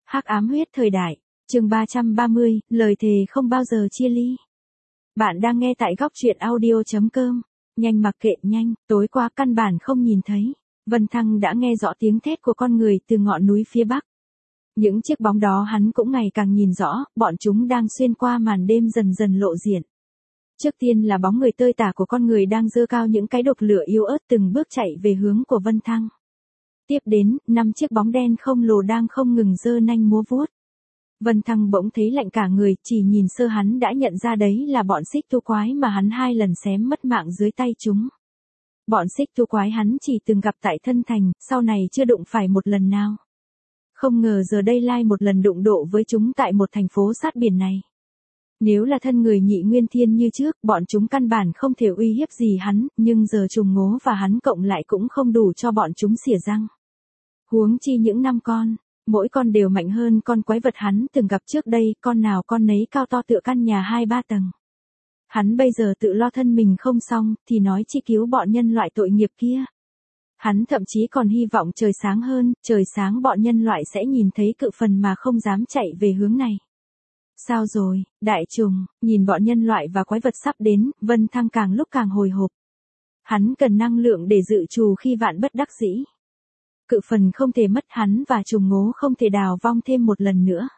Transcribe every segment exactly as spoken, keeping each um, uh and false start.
Hắc ám huyết thời đại, chương ba trăm ba mươi, lời thề không bao giờ chia ly. Bạn đang nghe tại góc truyện audio chấm com. Nhanh mặc kệ nhanh, tối qua căn bản không nhìn thấy. Vân Thăng đã nghe rõ tiếng thét của con người từ ngọn núi phía bắc. Những chiếc bóng đó hắn cũng ngày càng nhìn rõ, bọn chúng đang xuyên qua màn đêm dần dần lộ diện. Trước tiên là bóng người tơi tả của con người đang giơ cao những cái độc lửa yếu ớt từng bước chạy về hướng của Vân Thăng. Tiếp đến, năm chiếc bóng đen không lồ đang không ngừng giơ nanh múa vuốt. Vân Thăng bỗng thấy lạnh cả người, chỉ nhìn sơ hắn đã nhận ra đấy là bọn xích tu quái mà hắn hai lần xém mất mạng dưới tay chúng. Bọn xích tu quái hắn chỉ từng gặp tại Thân Thành, sau này chưa đụng phải một lần nào. Không ngờ giờ đây lai một lần đụng độ với chúng tại một thành phố sát biển này. Nếu là thân người Nhị Nguyên Thiên như trước, bọn chúng căn bản không thể uy hiếp gì hắn, nhưng giờ Trùng Ngố và hắn cộng lại cũng không đủ cho bọn chúng xỉa răng. Huống chi những năm con, mỗi con đều mạnh hơn con quái vật hắn từng gặp trước đây, con nào con nấy cao to tựa căn nhà hai ba tầng. Hắn bây giờ tự lo thân mình không xong, thì nói chi cứu bọn nhân loại tội nghiệp kia. Hắn thậm chí còn hy vọng trời sáng hơn, trời sáng bọn nhân loại sẽ nhìn thấy cự phần mà không dám chạy về hướng này. Sao rồi, đại trùng, nhìn bọn nhân loại và quái vật sắp đến, Vân Thăng càng lúc càng hồi hộp. Hắn cần năng lượng để dự trù khi vạn bất đắc dĩ. Cự phần không thể mất, hắn và Trùng Ngố không thể đào vong thêm một lần nữa.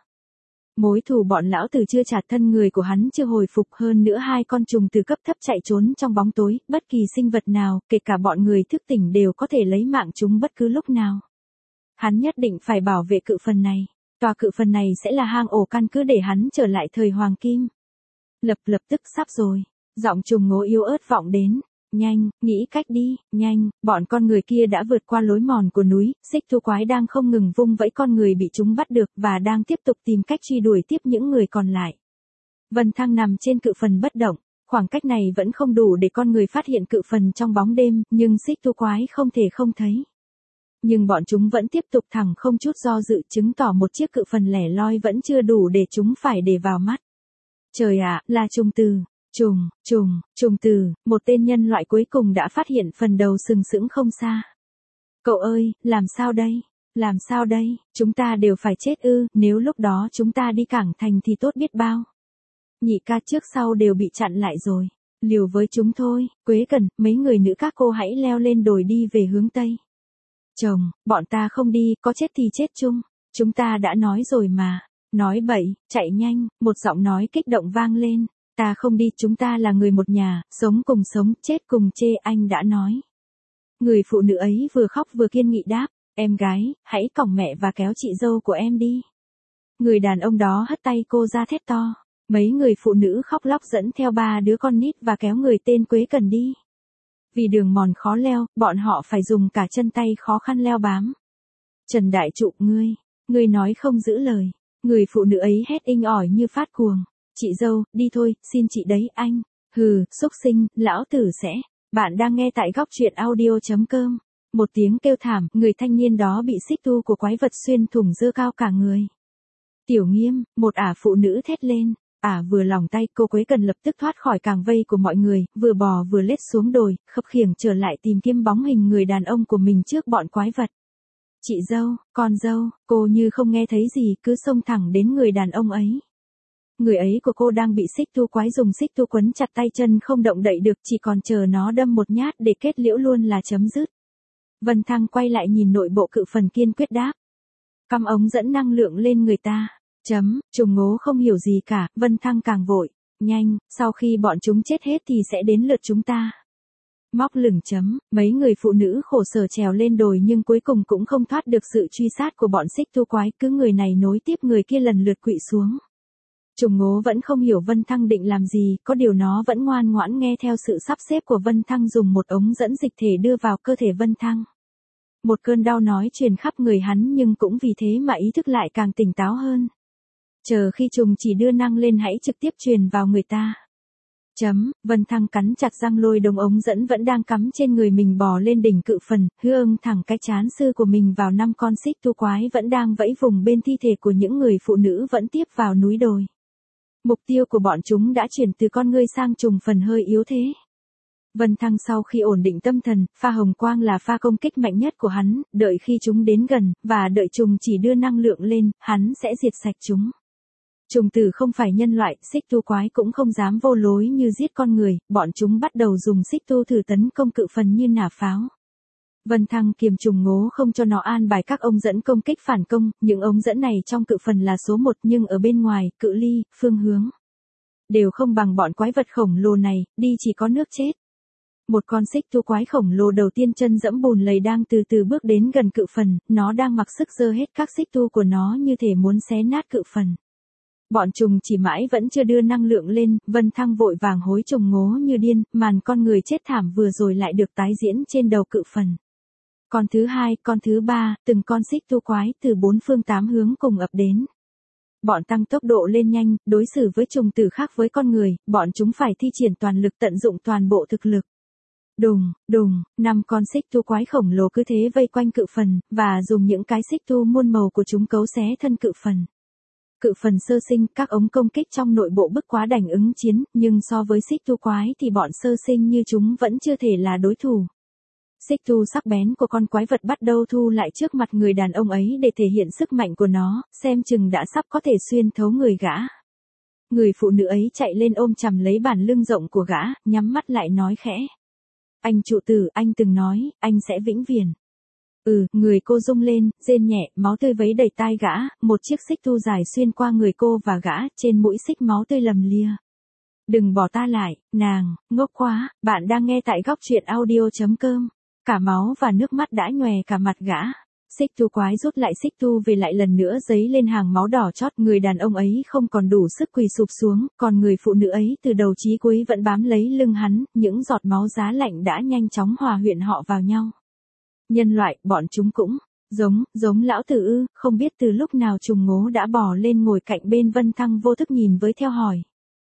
Mối thù bọn lão tử chưa trả, thân người của hắn chưa hồi phục, hơn nữa hai con trùng từ cấp thấp chạy trốn trong bóng tối, bất kỳ sinh vật nào, kể cả bọn người thức tỉnh đều có thể lấy mạng chúng bất cứ lúc nào. Hắn nhất định phải bảo vệ cự phần này. Tòa cự phần này sẽ là hang ổ căn cứ để hắn trở lại thời hoàng kim. Lập lập tức sắp rồi. Giọng Trùng Ngố yếu ớt vọng đến. Nhanh, nghĩ cách đi, nhanh, bọn con người kia đã vượt qua lối mòn của núi, xích thú quái đang không ngừng vung vẫy con người bị chúng bắt được và đang tiếp tục tìm cách truy đuổi tiếp những người còn lại. Vân Thăng nằm trên cự phần bất động, khoảng cách này vẫn không đủ để con người phát hiện cự phần trong bóng đêm, nhưng xích thú quái không thể không thấy. Nhưng bọn chúng vẫn tiếp tục thẳng không chút do dự, chứng tỏ một chiếc cự phần lẻ loi vẫn chưa đủ để chúng phải để vào mắt. Trời ạ, là trùng từ. Trùng, trùng, trùng từ, một tên nhân loại cuối cùng đã phát hiện phần đầu sừng sững không xa. Cậu ơi, làm sao đây? Làm sao đây? Chúng ta đều phải chết ư, nếu lúc đó chúng ta đi cảng thành thì tốt biết bao. Nhị ca trước sau đều bị chặn lại rồi. Liều với chúng thôi, Quế Cần, mấy người nữ các cô hãy leo lên đồi đi về hướng Tây. Chồng, bọn ta không đi, có chết thì chết chung. Chúng ta đã nói rồi mà. Nói bậy, chạy nhanh, một giọng nói kích động vang lên. Ta không đi, chúng ta là người một nhà, sống cùng sống, chết cùng chê, anh đã nói. Người phụ nữ ấy vừa khóc vừa kiên nghị đáp, em gái, hãy cõng mẹ và kéo chị dâu của em đi. Người đàn ông đó hất tay cô ra thét to. Mấy người phụ nữ khóc lóc dẫn theo ba đứa con nít và kéo người tên Quế Cần đi. Vì đường mòn khó leo, bọn họ phải dùng cả chân tay khó khăn leo bám. Trần Đại Trụ, ngươi, ngươi nói không giữ lời. Người phụ nữ ấy hét inh ỏi như phát cuồng. Chị dâu, đi thôi, xin chị đấy anh. Hừ, xúc sinh, lão tử sẽ. Bạn đang nghe tại góc truyện audio chấm com. Một tiếng kêu thảm, người thanh niên đó bị xích tu của quái vật xuyên thủng dơ cao cả người. Tiểu Nghiêm, một ả phụ nữ thét lên. Ả vừa lòng tay, cô Quế Cần lập tức thoát khỏi càng vây của mọi người, vừa bò vừa lết xuống đồi, khập khiễng trở lại tìm kiếm bóng hình người đàn ông của mình trước bọn quái vật. Chị dâu, con dâu, cô như không nghe thấy gì, cứ xông thẳng đến người đàn ông ấy. Người ấy của cô đang bị xích tu quái dùng xích tu quấn chặt tay chân không động đậy được, chỉ còn chờ nó đâm một nhát để kết liễu luôn là chấm dứt. Vân Thăng quay lại nhìn nội bộ cự phần, kiên quyết đáp. Cắm ống dẫn năng lượng lên người ta. Chấm, Trùng Ngố không hiểu gì cả, Vân Thăng càng vội. Nhanh, sau khi bọn chúng chết hết thì sẽ đến lượt chúng ta. Móc lửng chấm, mấy người phụ nữ khổ sở trèo lên đồi nhưng cuối cùng cũng không thoát được sự truy sát của bọn xích tu quái, cứ người này nối tiếp người kia lần lượt quỵ xuống. Trùng Ngố vẫn không hiểu Vân Thăng định làm gì, có điều nó vẫn ngoan ngoãn nghe theo sự sắp xếp của Vân Thăng, dùng một ống dẫn dịch thể đưa vào cơ thể Vân Thăng. Một cơn đau nói truyền khắp người hắn, nhưng cũng vì thế mà ý thức lại càng tỉnh táo hơn. Chờ khi trùng chỉ đưa năng lên hãy trực tiếp truyền vào người ta. Chấm, Vân Thăng cắn chặt răng lôi đồng ống dẫn vẫn đang cắm trên người mình bò lên đỉnh cự phần, hương thẳng cái chán sư của mình vào năm con xích tu quái vẫn đang vẫy vùng bên thi thể của những người phụ nữ vẫn tiếp vào núi đồi. Mục tiêu của bọn chúng đã chuyển từ con ngươi sang trùng phần hơi yếu thế. Vân Thăng sau khi ổn định tâm thần, pha hồng quang là pha công kích mạnh nhất của hắn, đợi khi chúng đến gần, và đợi trùng chỉ đưa năng lượng lên, hắn sẽ diệt sạch chúng. Trùng tử không phải nhân loại, xích tu quái cũng không dám vô lối như giết con người, bọn chúng bắt đầu dùng xích tu thử tấn công cự phần như nã pháo. Vân Thăng kiềm trùng ngố không cho nó an bài các ống dẫn công kích phản công, những ống dẫn này trong cự phần là số một nhưng ở bên ngoài, cự ly, phương hướng đều không bằng bọn quái vật khổng lồ này, đi chỉ có nước chết. Một con xích tu quái khổng lồ đầu tiên chân dẫm bùn lầy đang từ từ bước đến gần cự phần, nó đang mặc sức giơ hết các xích tu của nó như thể muốn xé nát cự phần. Bọn trùng chỉ mãi vẫn chưa đưa năng lượng lên, Vân Thăng vội vàng hối trùng ngố như điên, màn con người chết thảm vừa rồi lại được tái diễn trên đầu cự phần. Con thứ hai, con thứ ba, từng con xích tu quái từ bốn phương tám hướng cùng ập đến. Bọn tăng tốc độ lên nhanh, đối xử với trùng tử khác với con người, bọn chúng phải thi triển toàn lực tận dụng toàn bộ thực lực. Đùng, đùng, năm con xích tu quái khổng lồ cứ thế vây quanh cự phần, và dùng những cái xích tu muôn màu của chúng cấu xé thân cự phần. Cự phần sơ sinh, các ống công kích trong nội bộ bức quá đành ứng chiến, nhưng so với xích tu quái thì bọn sơ sinh như chúng vẫn chưa thể là đối thủ. Xích tu sắc bén của con quái vật bắt đầu thu lại trước mặt người đàn ông ấy để thể hiện sức mạnh của nó, xem chừng đã sắp có thể xuyên thấu người gã. Người phụ nữ ấy chạy lên ôm chầm lấy bản lưng rộng của gã, nhắm mắt lại nói khẽ. Anh trụ tử, anh từng nói, anh sẽ vĩnh viễn. Ừ, người cô rung lên, rên nhẹ, máu tươi vấy đầy tai gã, một chiếc xích tu dài xuyên qua người cô và gã, trên mũi xích máu tươi lầm lia. Đừng bỏ ta lại, nàng, ngốc quá, bạn đang nghe tại góc truyện audio.com. Cả máu và nước mắt đã nhòe cả mặt gã. Xích tu quái rút lại xích tu về lại lần nữa giấy lên hàng máu đỏ chót. Người đàn ông ấy không còn đủ sức quỳ sụp xuống, còn người phụ nữ ấy từ đầu chí cuối vẫn bám lấy lưng hắn, những giọt máu giá lạnh đã nhanh chóng hòa quyện họ vào nhau. Nhân loại, bọn chúng cũng giống, giống lão tử ư, không biết từ lúc nào trùng ngố đã bò lên ngồi cạnh bên Vân Thăng vô thức nhìn với theo hỏi.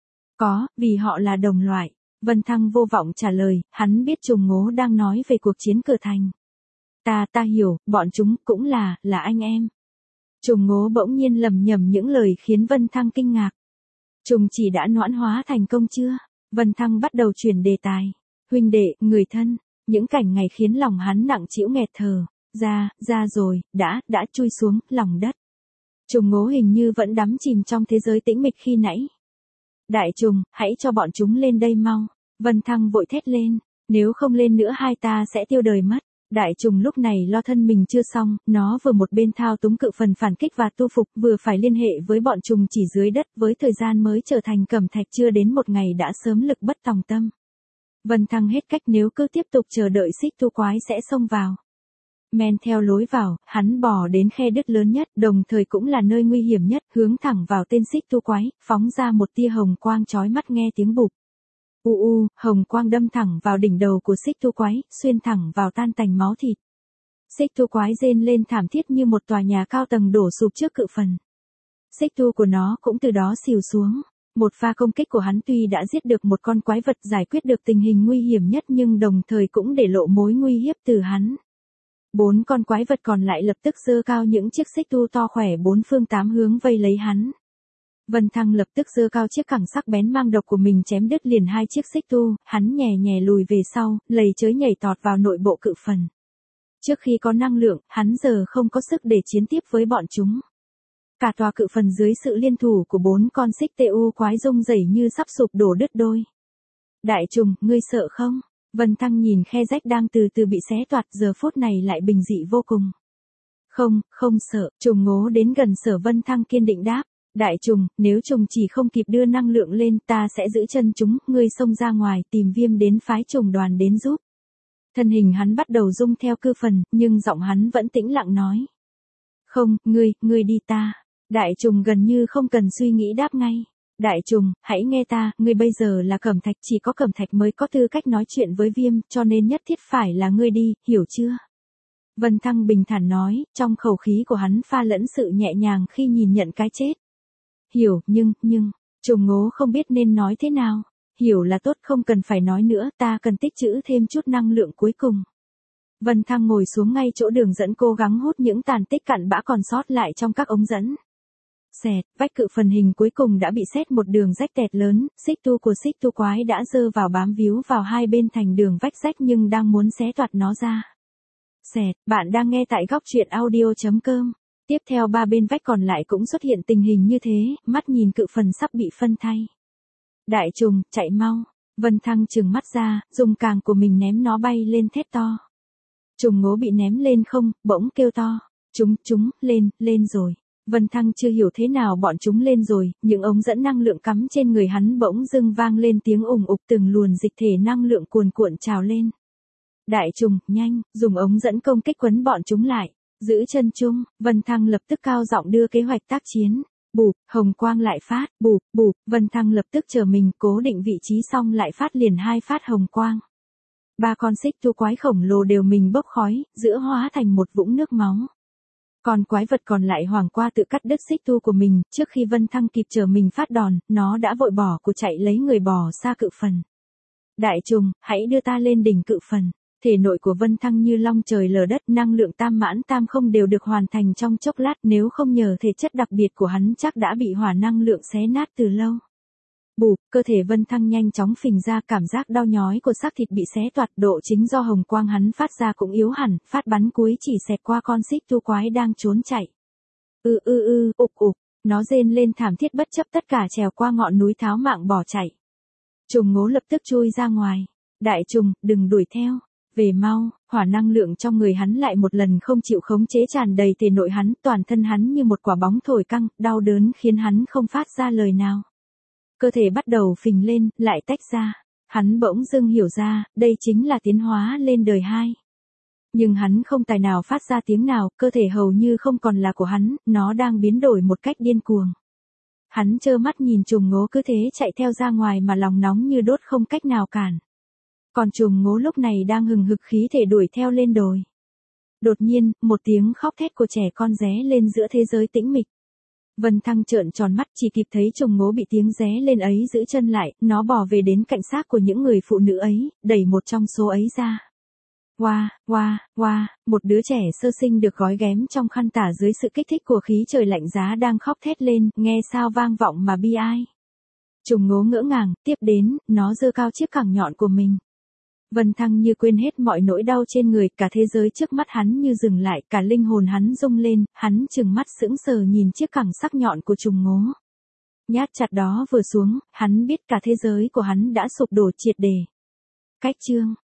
Có, vì họ là đồng loại. Vân Thăng vô vọng trả lời, hắn biết trùng ngố đang nói về cuộc chiến cửa thành. Ta, ta hiểu, bọn chúng cũng là, là anh em. Trùng ngố bỗng nhiên lầm nhầm những lời khiến Vân Thăng kinh ngạc. Trùng chỉ đã noãn hóa thành công chưa? Vân Thăng bắt đầu chuyển đề tài. Huynh đệ, người thân, những cảnh ngày khiến lòng hắn nặng trĩu nghẹt thở. Ra, ra rồi, đã, đã chui xuống, lòng đất. Trùng ngố hình như vẫn đắm chìm trong thế giới tĩnh mịch khi nãy. Đại trùng, hãy cho bọn chúng lên đây mau. Vân Thăng vội thét lên, nếu không lên nữa hai ta sẽ tiêu đời mất. Đại trùng lúc này lo thân mình chưa xong, nó vừa một bên thao túng cự phần phản kích và tu phục, vừa phải liên hệ với bọn trùng chỉ dưới đất, với thời gian mới trở thành cẩm thạch chưa đến một ngày đã sớm lực bất tòng tâm. Vân Thăng hết cách, nếu cứ tiếp tục chờ đợi xích tu quái sẽ xông vào. Men theo lối vào, hắn bò đến khe đứt lớn nhất, đồng thời cũng là nơi nguy hiểm nhất, hướng thẳng vào tên xích tu quái, phóng ra một tia hồng quang chói mắt nghe tiếng bụp. U u, hồng quang đâm thẳng vào đỉnh đầu của xích tu quái, xuyên thẳng vào tan tành máu thịt. Xích tu quái rên lên thảm thiết như một tòa nhà cao tầng đổ sụp trước cự phần. Xích tu của nó cũng từ đó xìu xuống. Một pha công kích của hắn tuy đã giết được một con quái vật, giải quyết được tình hình nguy hiểm nhất, nhưng đồng thời cũng để lộ mối nguy hiếp từ hắn. Bốn con quái vật còn lại lập tức giơ cao những chiếc xích tu to khỏe bốn phương tám hướng vây lấy hắn. Vân Thăng lập tức giơ cao chiếc cẳng sắc bén mang độc của mình chém đứt liền hai chiếc xích tu, hắn nhè nhè lùi về sau, lầy chới nhảy tọt vào nội bộ cự phần. Trước khi có năng lượng, hắn giờ không có sức để chiến tiếp với bọn chúng. Cả tòa cự phần dưới sự liên thủ của bốn con xích tu quái rung rẩy như sắp sụp đổ đứt đôi. Đại trùng, ngươi sợ không? Vân Thăng nhìn khe rách đang từ từ bị xé toạc, giờ phút này lại bình dị vô cùng. Không, không sợ, trùng ngố đến gần Sở Vân Thăng kiên định đáp. Đại trùng, nếu trùng chỉ không kịp đưa năng lượng lên, ta sẽ giữ chân chúng, ngươi xông ra ngoài tìm Viêm đến phái trùng đoàn đến giúp. Thân hình hắn bắt đầu rung theo cư phần, nhưng giọng hắn vẫn tĩnh lặng nói. Không, ngươi, ngươi đi ta. Đại trùng gần như không cần suy nghĩ đáp ngay. Đại trùng, hãy nghe ta, ngươi bây giờ là cẩm thạch, chỉ có cẩm thạch mới có tư cách nói chuyện với Viêm, cho nên nhất thiết phải là ngươi đi, hiểu chưa? Vân Thăng bình thản nói, trong khẩu khí của hắn pha lẫn sự nhẹ nhàng khi nhìn nhận cái chết. Hiểu, nhưng, nhưng, trùng ngố không biết nên nói thế nào. Hiểu là tốt, không cần phải nói nữa, ta cần tích trữ thêm chút năng lượng cuối cùng. Vân Thăng ngồi xuống ngay chỗ đường dẫn, cố gắng hút những tàn tích cặn bã còn sót lại trong các ống dẫn. Xẹt, vách cự phần hình cuối cùng đã bị sét một đường rách tẹt lớn, xích tu của xích tu quái đã giơ vào bám víu vào hai bên thành đường vách rách nhưng đang muốn xé toạc nó ra. Xẹt, bạn đang nghe tại góc truyện audio.com. Tiếp theo ba bên vách còn lại cũng xuất hiện tình hình như thế, mắt nhìn cự phần sắp bị phân thay. Đại trùng, chạy mau. Vân Thăng trừng mắt ra, dùng càng của mình ném nó bay lên thét to. Trùng ngố bị ném lên không, bỗng kêu to. Chúng, chúng, lên, lên rồi. Vân Thăng chưa hiểu thế nào bọn chúng lên rồi, những ống dẫn năng lượng cắm trên người hắn bỗng dưng vang lên tiếng ùng ục, từng luồn dịch thể năng lượng cuồn cuộn trào lên. Đại trùng, nhanh, dùng ống dẫn công kích quấn bọn chúng lại. Giữ chân chung, Vân Thăng lập tức cao giọng đưa kế hoạch tác chiến. Bụp, hồng quang lại phát, bụp, bụp, Vân Thăng lập tức chờ mình cố định vị trí xong lại phát liền hai phát hồng quang. Ba con xích tu quái khổng lồ đều mình bốc khói, giữa hóa thành một vũng nước máu. Còn quái vật còn lại hoảng qua tự cắt đứt xích tu của mình, trước khi Vân Thăng kịp chờ mình phát đòn, nó đã vội bỏ của chạy lấy người bò xa cự phần. Đại trùng, hãy đưa ta lên đỉnh cự phần. Thể nội của Vân Thăng như long trời lở đất, năng lượng tam mãn tam không đều được hoàn thành trong chốc lát, nếu không nhờ thể chất đặc biệt của hắn chắc đã bị hỏa năng lượng xé nát từ lâu. Bụp, cơ thể Vân Thăng nhanh chóng phình ra, cảm giác đau nhói của xác thịt bị xé toạc, độ chính do hồng quang hắn phát ra cũng yếu hẳn, phát bắn cuối chỉ xẹt qua con xích tu quái đang trốn chạy. Ư ư ư, ục ục, nó rên lên thảm thiết bất chấp tất cả trèo qua ngọn núi tháo mạng bỏ chạy. Trùng ngố lập tức chui ra ngoài. Đại trùng, đừng đuổi theo. Về mau, hỏa năng lượng trong người hắn lại một lần không chịu khống chế tràn đầy thể nội hắn, toàn thân hắn như một quả bóng thổi căng, đau đớn khiến hắn không phát ra lời nào. Cơ thể bắt đầu phình lên, lại tách ra. Hắn bỗng dưng hiểu ra, đây chính là tiến hóa lên đời hai. Nhưng hắn không tài nào phát ra tiếng nào, cơ thể hầu như không còn là của hắn, nó đang biến đổi một cách điên cuồng. Hắn trơ mắt nhìn trùng ngố cứ thế chạy theo ra ngoài mà lòng nóng như đốt không cách nào cản. Còn trùng ngố lúc này đang hừng hực khí thể đuổi theo lên đồi. Đột nhiên, một tiếng khóc thét của trẻ con ré lên giữa thế giới tĩnh mịch. Vân Thăng trợn tròn mắt chỉ kịp thấy trùng ngố bị tiếng ré lên ấy giữ chân lại, nó bò về đến cạnh xác của những người phụ nữ ấy, đẩy một trong số ấy ra. Oa, oa, oa, một đứa trẻ sơ sinh được gói ghém trong khăn tả dưới sự kích thích của khí trời lạnh giá đang khóc thét lên, nghe sao vang vọng mà bi ai. Trùng ngố ngỡ ngàng, tiếp đến, nó giơ cao chiếc cẳng nhọn của mình. Vân Thăng như quên hết mọi nỗi đau trên người, cả thế giới trước mắt hắn như dừng lại, cả linh hồn hắn rung lên, hắn trừng mắt sững sờ nhìn chiếc cẳng sắc nhọn của trùng ngố. Nhát chặt đó vừa xuống, hắn biết cả thế giới của hắn đã sụp đổ triệt để. Cách chương